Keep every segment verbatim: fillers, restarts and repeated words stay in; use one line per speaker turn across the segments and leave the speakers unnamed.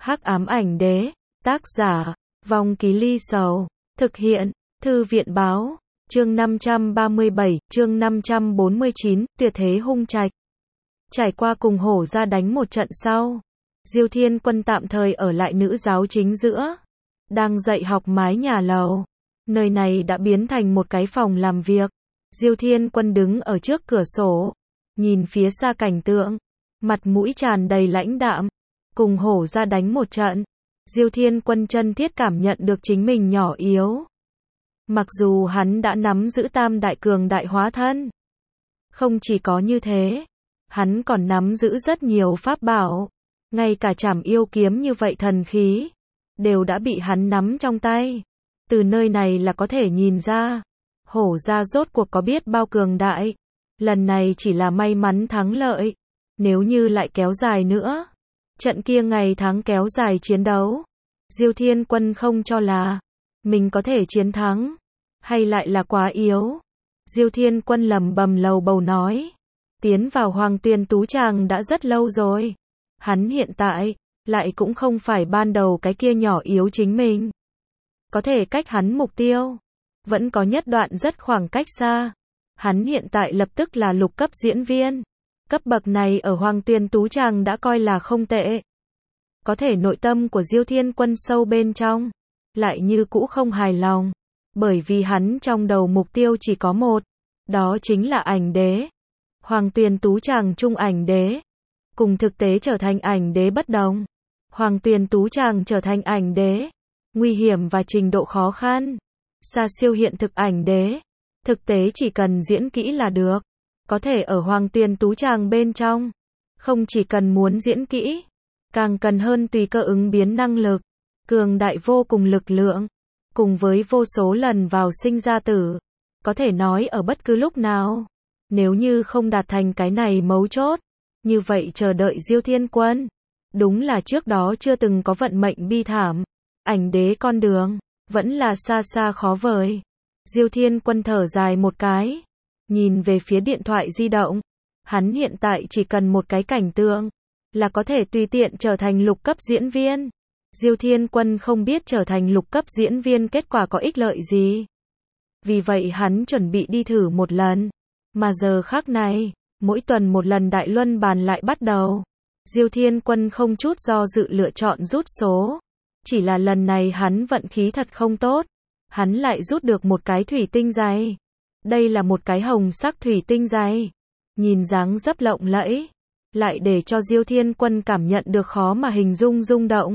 Hắc ám ảnh đế, tác giả, Vong Ký Ly Sầu, thực hiện, Thư viện báo, chương năm trăm ba mươi bảy, chương năm trăm bốn mươi chín, tuyệt thế hung trạch. Trải qua cùng hổ ra đánh một trận sau, Diêu Thiên Quân tạm thời ở lại nữ giáo chính giữa, đang dạy học mái nhà lầu. Nơi này đã biến thành một cái phòng làm việc. Diêu Thiên Quân đứng ở trước cửa sổ, nhìn phía xa cảnh tượng, mặt mũi tràn đầy lãnh đạm. Cùng hổ ra đánh một trận, Diêu Thiên Quân chân thiết cảm nhận được chính mình nhỏ yếu. Mặc dù hắn đã nắm giữ tam đại cường đại hóa thân, không chỉ có như thế, hắn còn nắm giữ rất nhiều pháp bảo, ngay cả trảm yêu kiếm như vậy thần khí, đều đã bị hắn nắm trong tay. Từ nơi này là có thể nhìn ra, hổ ra rốt cuộc có biết bao cường đại. Lần này chỉ là may mắn thắng lợi, nếu như lại kéo dài nữa, trận kia ngày tháng kéo dài chiến đấu, Diêu Thiên Quân không cho là mình có thể chiến thắng, hay lại là quá yếu. Diêu Thiên Quân lẩm bẩm lầu bầu nói, tiến vào Hoàng Tuyền Tú Tràng đã rất lâu rồi, hắn hiện tại lại cũng không phải ban đầu cái kia nhỏ yếu chính mình. Có thể cách hắn mục tiêu vẫn có nhất đoạn rất khoảng cách xa. Hắn hiện tại lập tức là lục cấp diễn viên, cấp bậc này ở Hoàng Tuyền Tú Tràng đã coi là không tệ. Có thể nội tâm của Diêu Thiên Quân sâu bên trong lại như cũ không hài lòng, bởi vì hắn trong đầu mục tiêu chỉ có một, đó chính là ảnh đế. Hoàng Tuyền Tú Tràng trung ảnh đế, cùng thực tế trở thành ảnh đế bất đồng. Hoàng Tuyền Tú Tràng trở thành ảnh đế, nguy hiểm và trình độ khó khăn xa siêu hiện thực ảnh đế. Thực tế chỉ cần diễn kỹ là được. Có thể ở Hoàng Tuyền Tú Tràng bên trong, không chỉ cần muốn diễn kỹ, càng cần hơn tùy cơ ứng biến năng lực, cường đại vô cùng lực lượng, cùng với vô số lần vào sinh ra tử. Có thể nói ở bất cứ lúc nào, nếu như không đạt thành cái này mấu chốt, như vậy chờ đợi Diêu Thiên Quân, đúng là trước đó chưa từng có vận mệnh bi thảm. Ảnh đế con đường, vẫn là xa xa khó vời. Diêu Thiên Quân thở dài một cái, nhìn về phía điện thoại di động. Hắn hiện tại chỉ cần một cái cảnh tượng, là có thể tùy tiện trở thành lục cấp diễn viên. Diêu Thiên Quân không biết trở thành lục cấp diễn viên kết quả có ích lợi gì. Vì vậy hắn chuẩn bị đi thử một lần. Mà giờ khắc này, mỗi tuần một lần đại luân bàn lại bắt đầu. Diêu Thiên Quân không chút do dự lựa chọn rút số. Chỉ là lần này hắn vận khí thật không tốt. Hắn lại rút được một cái thủy tinh dày. Đây là một cái hồng sắc thủy tinh dày. Nhìn dáng dấp lộng lẫy, lại để cho Diêu Thiên Quân cảm nhận được khó mà hình dung rung động.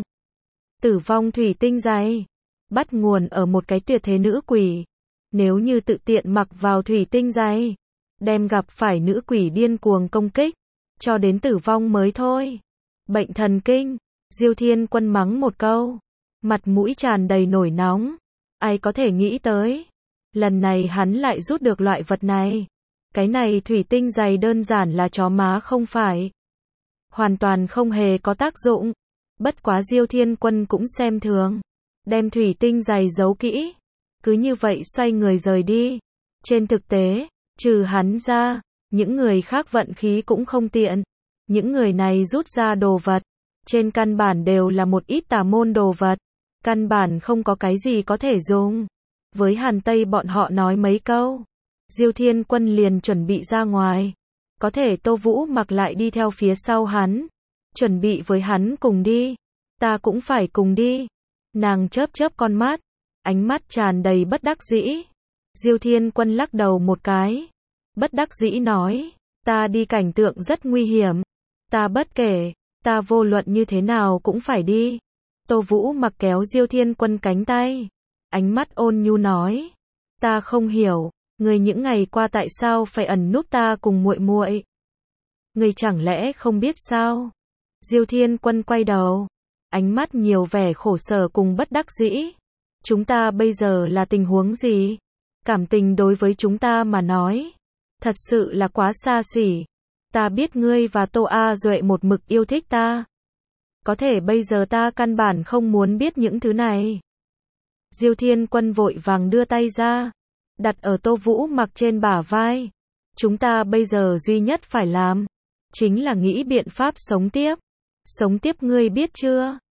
Tử vong thủy tinh dày, bắt nguồn ở một cái tuyệt thế nữ quỷ. Nếu như tự tiện mặc vào thủy tinh dày, đem gặp phải nữ quỷ điên cuồng công kích, cho đến tử vong mới thôi. Bệnh thần kinh. Diêu Thiên Quân mắng một câu, mặt mũi tràn đầy nổi nóng. Ai có thể nghĩ tới, lần này hắn lại rút được loại vật này. Cái này thủy tinh dày đơn giản là chó má không phải. Hoàn toàn không hề có tác dụng. Bất quá Diêu Thiên Quân cũng xem thường, đem thủy tinh dày giấu kỹ, cứ như vậy xoay người rời đi. Trên thực tế, trừ hắn ra, những người khác vận khí cũng không tiện. Những người này rút ra đồ vật, trên căn bản đều là một ít tà môn đồ vật, căn bản không có cái gì có thể dùng. Với Hàn Tây bọn họ nói mấy câu, Diêu Thiên Quân liền chuẩn bị ra ngoài. Có thể Tô Vũ Mặc lại đi theo phía sau hắn, chuẩn bị với hắn cùng đi. Ta cũng phải cùng đi. Nàng chớp chớp con mắt, ánh mắt tràn đầy bất đắc dĩ. Diêu Thiên Quân lắc đầu một cái, bất đắc dĩ nói, ta đi cảnh tượng rất nguy hiểm. Ta bất kể, ta vô luận như thế nào cũng phải đi. Tô Vũ Mặc kéo Diêu Thiên Quân cánh tay, ánh mắt ôn nhu nói, ta không hiểu, người những ngày qua tại sao phải ẩn núp ta cùng muội muội? Người chẳng lẽ không biết sao? Diêu Thiên Quân quay đầu, ánh mắt nhiều vẻ khổ sở cùng bất đắc dĩ. Chúng ta bây giờ là tình huống gì? Cảm tình đối với chúng ta mà nói, thật sự là quá xa xỉ. Ta biết ngươi và Tô A Duệ một mực yêu thích ta. Có thể bây giờ ta căn bản không muốn biết những thứ này. Diêu Thiên Quân vội vàng đưa tay ra, đặt ở Tô Vũ Mặc trên bả vai. Chúng ta bây giờ duy nhất phải làm, chính là nghĩ biện pháp sống tiếp. Sống tiếp ngươi biết chưa?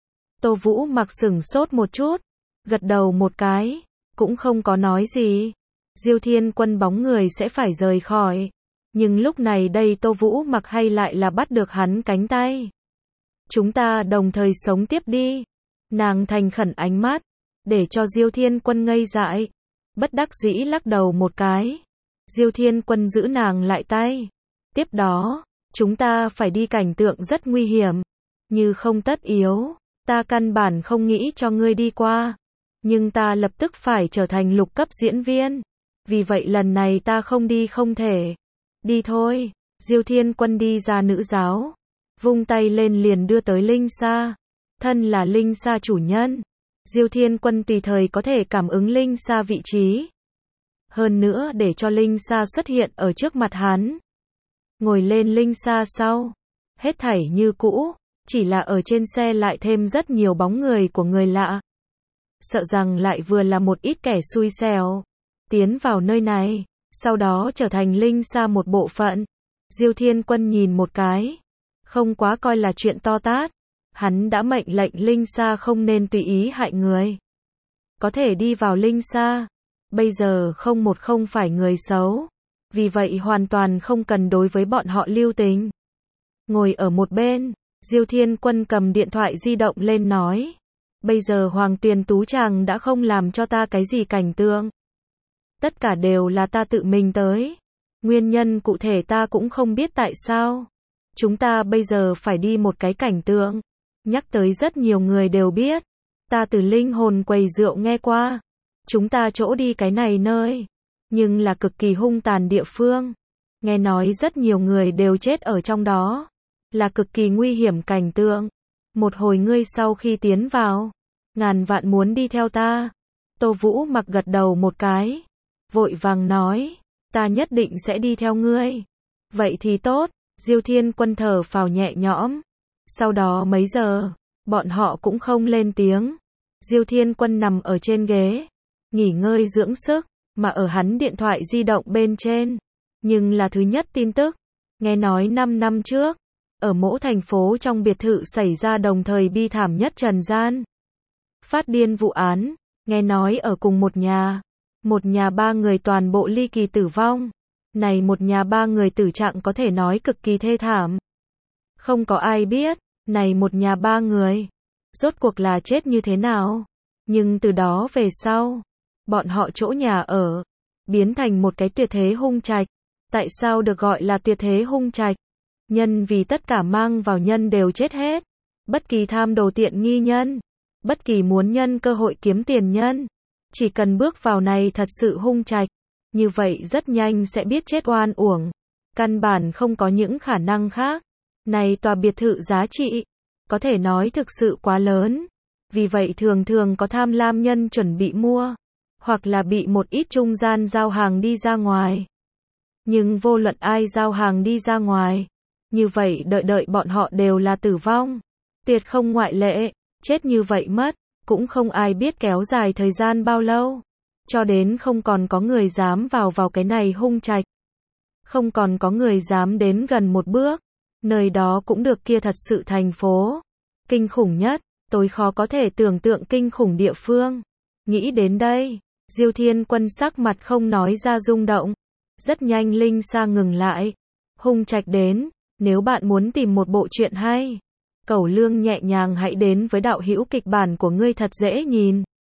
Tô Vũ Mặc sửng sốt một chút, gật đầu một cái, cũng không có nói gì. Diêu Thiên Quân bóng người sẽ phải rời khỏi. Nhưng lúc này đây Tô Vũ Mặc hay lại là bắt được hắn cánh tay. Chúng ta đồng thời sống tiếp đi. Nàng thành khẩn ánh mắt, để cho Diêu Thiên Quân ngây dại. Bất đắc dĩ lắc đầu một cái. Diêu Thiên Quân giữ nàng lại tay. Tiếp đó, chúng ta phải đi cảnh tượng rất nguy hiểm. Như không tất yếu, ta căn bản không nghĩ cho ngươi đi qua. Nhưng ta lập tức phải trở thành lục cấp diễn viên. Vì vậy lần này ta không đi không thể. Đi thôi. Diêu Thiên Quân đi ra nữ giáo. Vung tay lên liền đưa tới Linh Sa. Thân là Linh Sa chủ nhân. Diêu Thiên Quân tùy thời có thể cảm ứng Linh Sa vị trí. Hơn nữa để cho Linh Sa xuất hiện ở trước mặt hắn. Ngồi lên Linh Sa sau. Hết thảy như cũ. Chỉ là ở trên xe lại thêm rất nhiều bóng người của người lạ. Sợ rằng lại vừa là một ít kẻ xui xẻo. Tiến vào nơi này. Sau đó trở thành Linh Sa một bộ phận. Diêu Thiên Quân nhìn một cái. Không quá coi là chuyện to tát. Hắn đã mệnh lệnh Linh Sa không nên tùy ý hại người. Có thể đi vào Linh Sa. Bây giờ không một không phải người xấu. Vì vậy hoàn toàn không cần đối với bọn họ lưu tình. Ngồi ở một bên, Diêu Thiên Quân cầm điện thoại di động lên nói. Bây giờ Hoàng Tuyền Tú chàng đã không làm cho ta cái gì cảnh tượng. Tất cả đều là ta tự mình tới. Nguyên nhân cụ thể ta cũng không biết tại sao. Chúng ta bây giờ phải đi một cái cảnh tượng. Nhắc tới rất nhiều người đều biết. Ta từ linh hồn quầy rượu nghe qua. Chúng ta chỗ đi cái này nơi. Nhưng là cực kỳ hung tàn địa phương. Nghe nói rất nhiều người đều chết ở trong đó. Là cực kỳ nguy hiểm cảnh tượng. Một hồi ngươi sau khi tiến vào. Ngàn vạn muốn đi theo ta. Tô Vũ Mặc gật đầu một cái. Vội vàng nói. Ta nhất định sẽ đi theo ngươi. Vậy thì tốt. Diêu Thiên Quân thở phào nhẹ nhõm. Sau đó mấy giờ, bọn họ cũng không lên tiếng. Diêu Thiên Quân nằm ở trên ghế, nghỉ ngơi dưỡng sức, mà ở hắn điện thoại di động bên trên. Nhưng là thứ nhất tin tức, nghe nói năm năm trước, ở mỗi thành phố trong biệt thự xảy ra đồng thời bi thảm nhất trần gian. Phát điên vụ án, nghe nói ở cùng một nhà, một nhà ba người toàn bộ ly kỳ tử vong. Này một nhà ba người tử trạng có thể nói cực kỳ thê thảm. Không có ai biết, này một nhà ba người, rốt cuộc là chết như thế nào. Nhưng từ đó về sau, bọn họ chỗ nhà ở, biến thành một cái tuyệt thế hung trạch. Tại sao được gọi là tuyệt thế hung trạch? Nhân vì tất cả mang vào nhân đều chết hết. Bất kỳ tham đồ tiện nghi nhân, bất kỳ muốn nhân cơ hội kiếm tiền nhân, chỉ cần bước vào này thật sự hung trạch, như vậy rất nhanh sẽ biết chết oan uổng. Căn bản không có những khả năng khác. Này tòa biệt thự giá trị, có thể nói thực sự quá lớn. Vì vậy thường thường có tham lam nhân chuẩn bị mua, hoặc là bị một ít trung gian giao hàng đi ra ngoài. Nhưng vô luận ai giao hàng đi ra ngoài, như vậy đợi đợi bọn họ đều là tử vong. Tuyệt không ngoại lệ, chết như vậy mất, cũng không ai biết kéo dài thời gian bao lâu. Cho đến không còn có người dám vào vào cái này hung trạch. Không còn có người dám đến gần một bước. Nơi đó cũng được kia thật sự thành phố. Kinh khủng nhất, tối khó có thể tưởng tượng kinh khủng địa phương. Nghĩ đến đây, Diêu Thiên Quân sắc mặt không nói ra rung động. Rất nhanh Linh Sa ngừng lại. Hung trạch đến, nếu bạn muốn tìm một bộ truyện hay, Cẩu Lương nhẹ nhàng hãy đến với đạo hữu kịch bản của ngươi thật dễ nhìn.